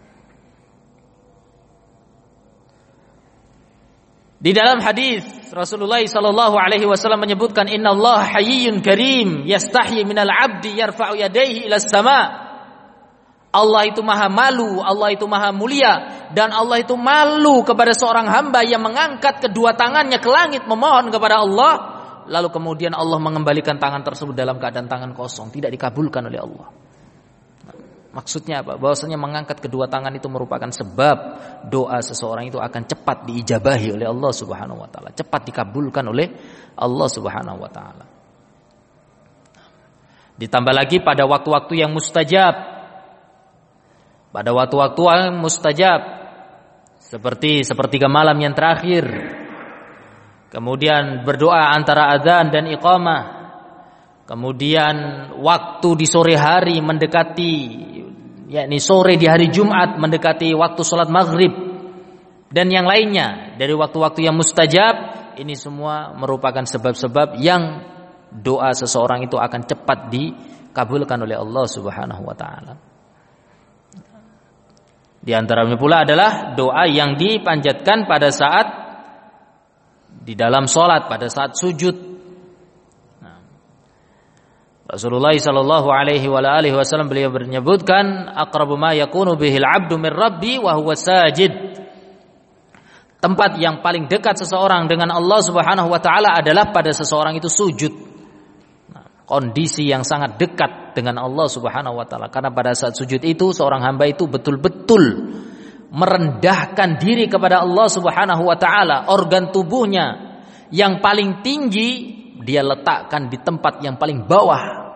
Di dalam hadis Rasulullah sallallahu alaihi wasallam menyebutkan, innallaha hayyun karim yastahyi minal 'abdi yarfa'u yadayhi ila sama. Allah itu maha malu, Allah itu maha mulia, dan Allah itu malu kepada seorang hamba yang mengangkat kedua tangannya ke langit memohon kepada Allah, lalu kemudian Allah mengembalikan tangan tersebut dalam keadaan tangan kosong, tidak dikabulkan oleh Allah. Maksudnya apa? Bahwasanya mengangkat kedua tangan itu merupakan sebab doa seseorang itu akan cepat diijabahi oleh Allah Subhanahu wa taala, cepat dikabulkan oleh Allah Subhanahu wa taala. Ditambah lagi pada waktu-waktu yang mustajab. Pada waktu-waktu yang mustajab seperti sepertiga malam yang terakhir. Kemudian berdoa antara adzan dan iqamah. Kemudian waktu di sore hari mendekati, yakni sore di hari Jumat mendekati waktu sholat maghrib dan yang lainnya dari waktu-waktu yang mustajab, ini semua merupakan sebab-sebab yang doa seseorang itu akan cepat dikabulkan oleh Allah Subhanahu wa taala. Di antaranya pula adalah doa yang dipanjatkan pada saat di dalam sholat, pada saat sujud. Rasulullah sallallahu alaihi wa alihi wasallam beliau menyebutkan, aqrabu ma yakunu bihil 'abdu min rabbi wa huwa sajid. Tempat yang paling dekat seseorang dengan Allah Subhanahu wa taala adalah pada seseorang itu sujud. Nah, kondisi yang sangat dekat dengan Allah Subhanahu wa taala, karena pada saat sujud itu seorang hamba itu betul-betul merendahkan diri kepada Allah Subhanahu wa taala. Organ tubuhnya yang paling tinggi dia letakkan di tempat yang paling bawah,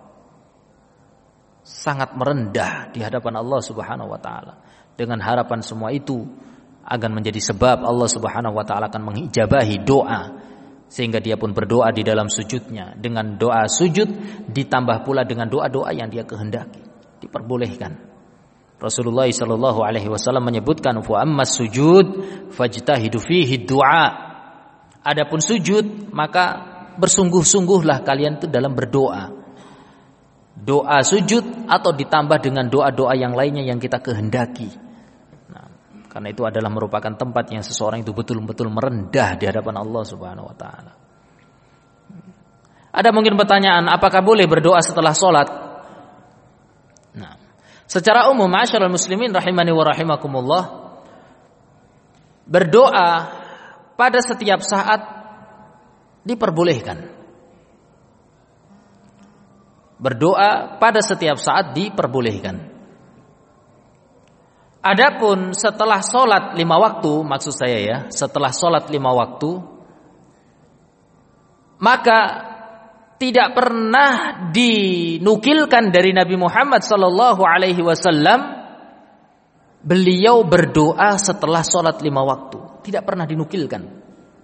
sangat merendah di hadapan Allah Subhanahu wa taala. Dengan harapan semua itu akan menjadi sebab Allah Subhanahu wa taala akan mengijabahi doa, sehingga dia pun berdoa di dalam sujudnya. Dengan doa sujud ditambah pula dengan doa-doa yang dia kehendaki, diperbolehkan. Rasulullah sallallahu alaihi wasallam menyebutkan, fa ammas sujud fajtahidu fihi du'a. Adapun sujud, maka bersungguh-sungguhlah kalian itu dalam berdoa. Doa sujud atau ditambah dengan doa-doa yang lainnya yang kita kehendaki. Nah, karena itu adalah merupakan tempat yang seseorang itu betul-betul merendah di hadapan Allah Subhanahu wa taala. Ada mungkin pertanyaan, apakah boleh berdoa setelah sholat? Nah, secara umum ma'asyiral muslimin rahimani wa rahimakumullah, berdoa pada setiap saat diperbolehkan. Berdoa pada setiap saat diperbolehkan. Adapun setelah sholat lima waktu, maksud saya ya, setelah sholat lima waktu, maka tidak pernah dinukilkan dari Nabi Muhammad sallallahu alaihi wasallam beliau berdoa setelah sholat lima waktu. Tidak pernah dinukilkan.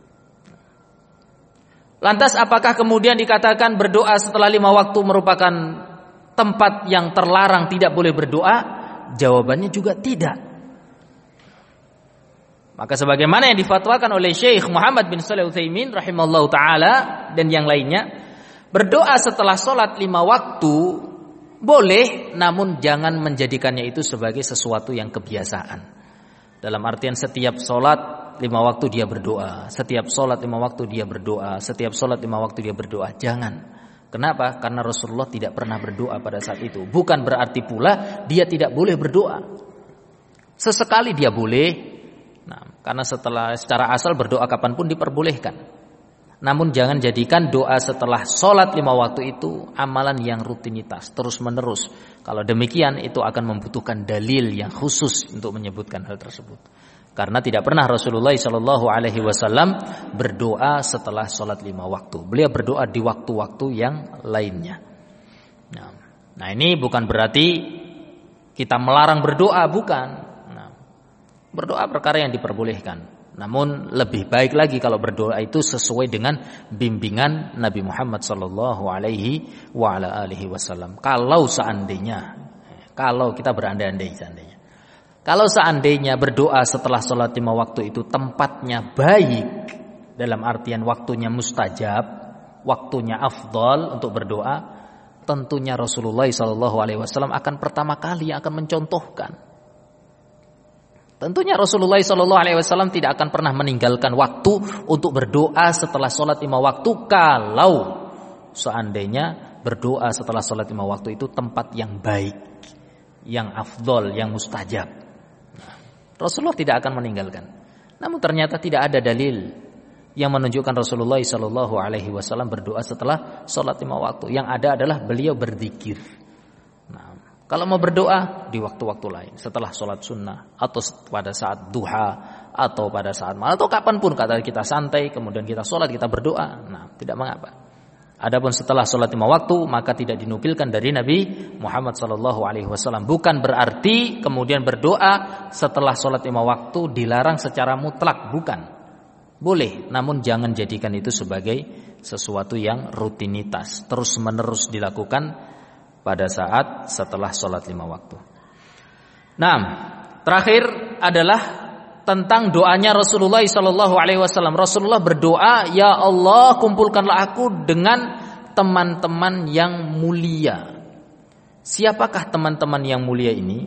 Lantas apakah kemudian dikatakan berdoa setelah lima waktu merupakan tempat yang terlarang, tidak boleh berdoa? Jawabannya juga tidak. Maka sebagaimana yang difatwakan oleh Syekh Muhammad bin Shalih Al-Utsaimin rahimallahu taala dan yang lainnya, berdoa setelah sholat lima waktu boleh, namun jangan menjadikannya itu sebagai sesuatu yang kebiasaan. Dalam artian setiap sholat lima waktu dia berdoa, setiap sholat lima waktu dia berdoa, setiap sholat lima waktu dia berdoa. Jangan. Kenapa? Karena Rasulullah tidak pernah berdoa pada saat itu. Bukan berarti pula dia tidak boleh berdoa. Sesekali dia boleh. Nah, karena setelah secara asal berdoa kapanpun diperbolehkan. Namun jangan jadikan doa setelah sholat lima waktu itu amalan yang rutinitas, terus menerus. Kalau demikian itu akan membutuhkan dalil yang khusus untuk menyebutkan hal tersebut. Karena tidak pernah Rasulullah shallallahu alaihi wasallam berdoa setelah sholat lima waktu. Beliau berdoa di waktu-waktu yang lainnya. Nah, nah ini bukan berarti kita melarang berdoa, bukan. Nah, berdoa perkara yang diperbolehkan. Namun lebih baik lagi kalau berdoa itu sesuai dengan bimbingan Nabi Muhammad sallallahu alaihi wa ala alihi wasallam. Kalau seandainya, kalau kita berandai-andai seandainya, kalau seandainya berdoa setelah sholat lima waktu itu tempatnya baik, dalam artian waktunya mustajab, waktunya afdal untuk berdoa, tentunya Rasulullah sallallahu alaihi wasallam akan pertama kali yang akan mencontohkan. Tentunya Rasulullah shallallahu alaihi wasallam tidak akan pernah meninggalkan waktu untuk berdoa setelah sholat lima waktu kalau seandainya berdoa setelah sholat lima waktu itu tempat yang baik, yang afdol, yang mustajab. Nah, Rasulullah tidak akan meninggalkan. Namun ternyata tidak ada dalil yang menunjukkan Rasulullah shallallahu alaihi wasallam berdoa setelah sholat lima waktu. Yang ada adalah beliau berzikir. Nah, kalau mau berdoa di waktu-waktu lain, setelah sholat sunnah, atau pada saat duha, atau pada saat malam, atau kapanpun kata kita santai, kemudian kita sholat, kita berdoa, nah tidak mengapa. Adapun setelah sholat lima waktu, maka tidak dinukilkan dari Nabi Muhammad sallallahu alaihi wasallam. Bukan berarti kemudian berdoa setelah sholat lima waktu dilarang secara mutlak, bukan. Boleh, namun jangan jadikan itu sebagai sesuatu yang rutinitas, terus menerus dilakukan pada saat setelah sholat lima waktu. Nah, terakhir adalah tentang doanya Rasulullah Sallallahu Alaihi Wasallam. Rasulullah berdoa, ya Allah kumpulkanlah aku dengan teman-teman yang mulia. Siapakah teman-teman yang mulia ini?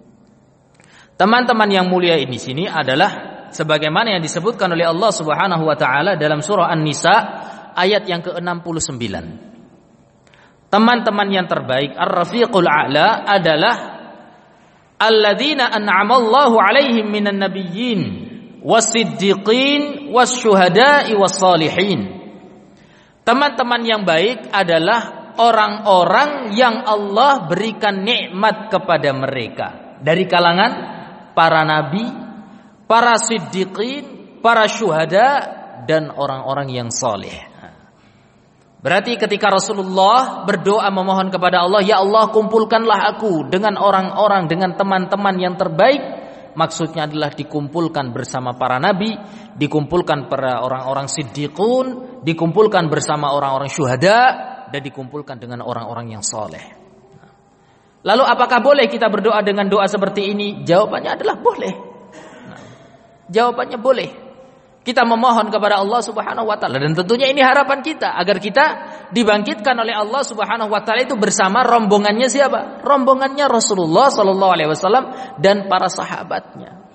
Teman-teman yang mulia ini sini adalah sebagaimana yang disebutkan oleh Allah Subhanahu Wa Taala dalam surah An-Nisa ayat yang ke enam puluh sembilan. Teman-teman yang terbaik Ar-Rafiqul A'la adalah alladzina an'amallahu 'alaihim minan nabiyyin was-siddiqin was-syuhada'i was-salihin. Teman-teman yang baik adalah orang-orang yang Allah berikan nikmat kepada mereka dari kalangan para nabi, para siddiqin, para syuhada dan orang-orang yang saleh. Berarti ketika Rasulullah berdoa memohon kepada Allah, ya Allah kumpulkanlah aku dengan orang-orang, dengan teman-teman yang terbaik. Maksudnya adalah dikumpulkan bersama para nabi, dikumpulkan para orang-orang siddiqun, dikumpulkan bersama orang-orang syuhada, dan dikumpulkan dengan orang-orang yang soleh. Lalu apakah boleh kita berdoa dengan doa seperti ini? Jawabannya adalah boleh. Nah, jawabannya boleh. Kita memohon kepada Allah Subhanahu wa taala dan tentunya ini harapan kita agar kita dibangkitkan oleh Allah Subhanahu wa taala itu bersama rombongannya siapa? Rombongannya Rasulullah sallallahu alaihi wasallam dan para sahabatnya.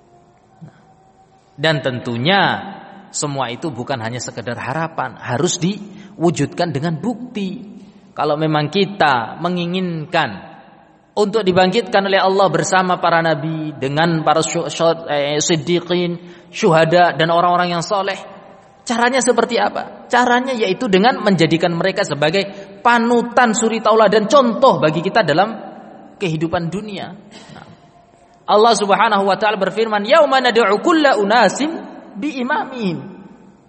Dan tentunya semua itu bukan hanya sekedar harapan, harus diwujudkan dengan bukti. Kalau memang kita menginginkan untuk dibangkitkan oleh Allah bersama para nabi dengan para siddiqin, syuhada dan orang-orang yang soleh. Caranya seperti apa? Caranya yaitu dengan menjadikan mereka sebagai panutan, suri tauladan, contoh bagi kita dalam kehidupan dunia. Nah, Allah Subhanahu wa taala berfirman, "Yauma nad'u kulla unasin bi imamihim."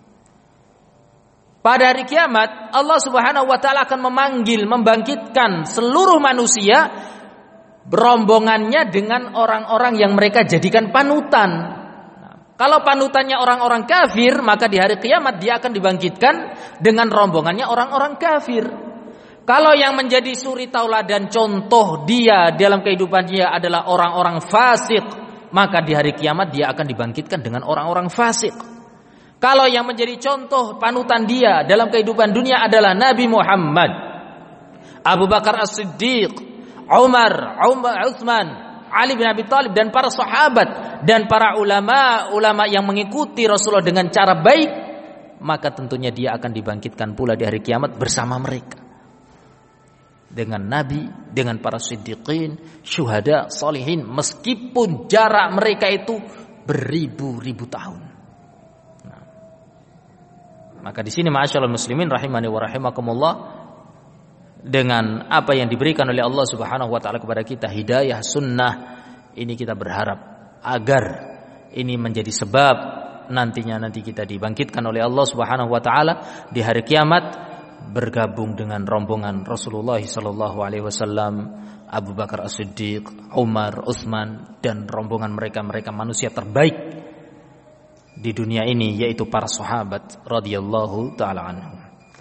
Pada hari kiamat, Allah Subhanahu wa taala akan memanggil, membangkitkan seluruh manusia berombongannya dengan orang-orang yang mereka jadikan panutan. Nah, kalau panutannya orang-orang kafir, maka di hari kiamat dia akan dibangkitkan dengan rombongannya orang-orang kafir. Kalau yang menjadi suri tauladan contoh dia dalam kehidupan dia adalah orang-orang fasik, maka di hari kiamat dia akan dibangkitkan dengan orang-orang fasik. Kalau yang menjadi contoh panutan dia dalam kehidupan dunia adalah Nabi Muhammad, Abu Bakar As-Siddiq, Umar, Umar, Utsman, Ali bin Abi Thalib dan para sahabat dan para ulama-ulama yang mengikuti Rasulullah dengan cara baik, maka tentunya dia akan dibangkitkan pula di hari kiamat bersama mereka. Dengan Nabi, dengan para siddiqin, syuhada, salihin, meskipun jarak mereka itu beribu-ribu tahun. Nah, maka di sini ma'asyiral muslimin rahimani wa rahimakumullah, dengan apa yang diberikan oleh Allah Subhanahu wa taala kepada kita, hidayah sunnah, ini kita berharap agar ini menjadi sebab nantinya nanti kita dibangkitkan oleh Allah Subhanahu wa taala di hari kiamat bergabung dengan rombongan Rasulullah sallallahu alaihi wasallam, Abu Bakar As-Siddiq, Umar, Utsman dan rombongan mereka-mereka manusia terbaik di dunia ini, yaitu para sahabat radhiyallahu taala anhum.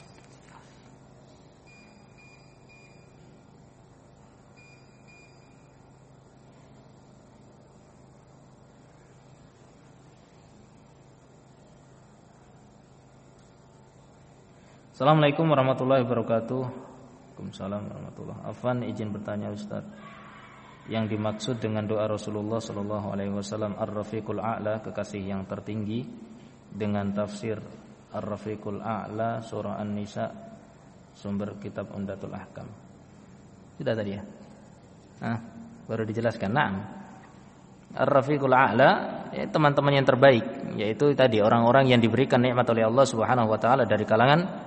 Assalamualaikum warahmatullahi wabarakatuh. Waalaikumsalam warahmatullahi wabarakatuh. Afwan, izin bertanya Ustaz. Yang dimaksud dengan doa Rasulullah sallallahu alaihi wasallam Ar-Rafiqul A'la, kekasih yang tertinggi, dengan tafsir Ar-Rafiqul A'la surah An-Nisa, sumber kitab Umdatul Ahkam. Sudah tadi ya? Nah, baru dijelaskan. Naam. Ar-Rafiqul A'la, ya, teman-teman yang terbaik, yaitu tadi orang-orang yang diberikan nikmat oleh Allah Subhanahu wa taala dari kalangan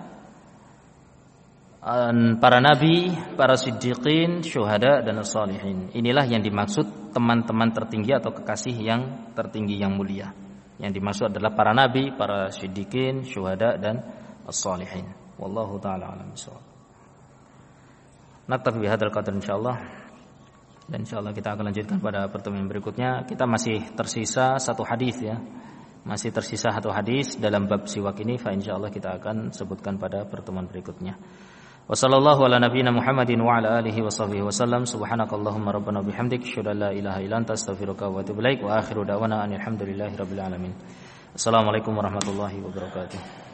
para nabi, para siddiqin, syuhada dan salihin. Inilah yang dimaksud teman-teman tertinggi atau kekasih yang tertinggi yang mulia. Yang dimaksud adalah para nabi, para siddiqin, syuhada dan salihin. Wallahu taala alam bissawab. Naktafi bihadzal qadar insyaallah. Dan insyaallah kita akan lanjutkan pada pertemuan berikutnya. Kita masih tersisa satu hadis ya. Masih tersisa satu hadis dalam bab siwak ini, fa insyaallah kita akan sebutkan pada pertemuan berikutnya. Wassallallahu ala nabiyyina Muhammadin wa ala alihi wa sahbihi wasallam. Subhanakallahumma rabbana bihamdik asyhadu an la ilaha illa anta astaghfiruka wa atubu ilaik wa akhiru da'wana alhamdulillahi rabbil alamin. Assalamualaikum warahmatullahi wabarakatuh.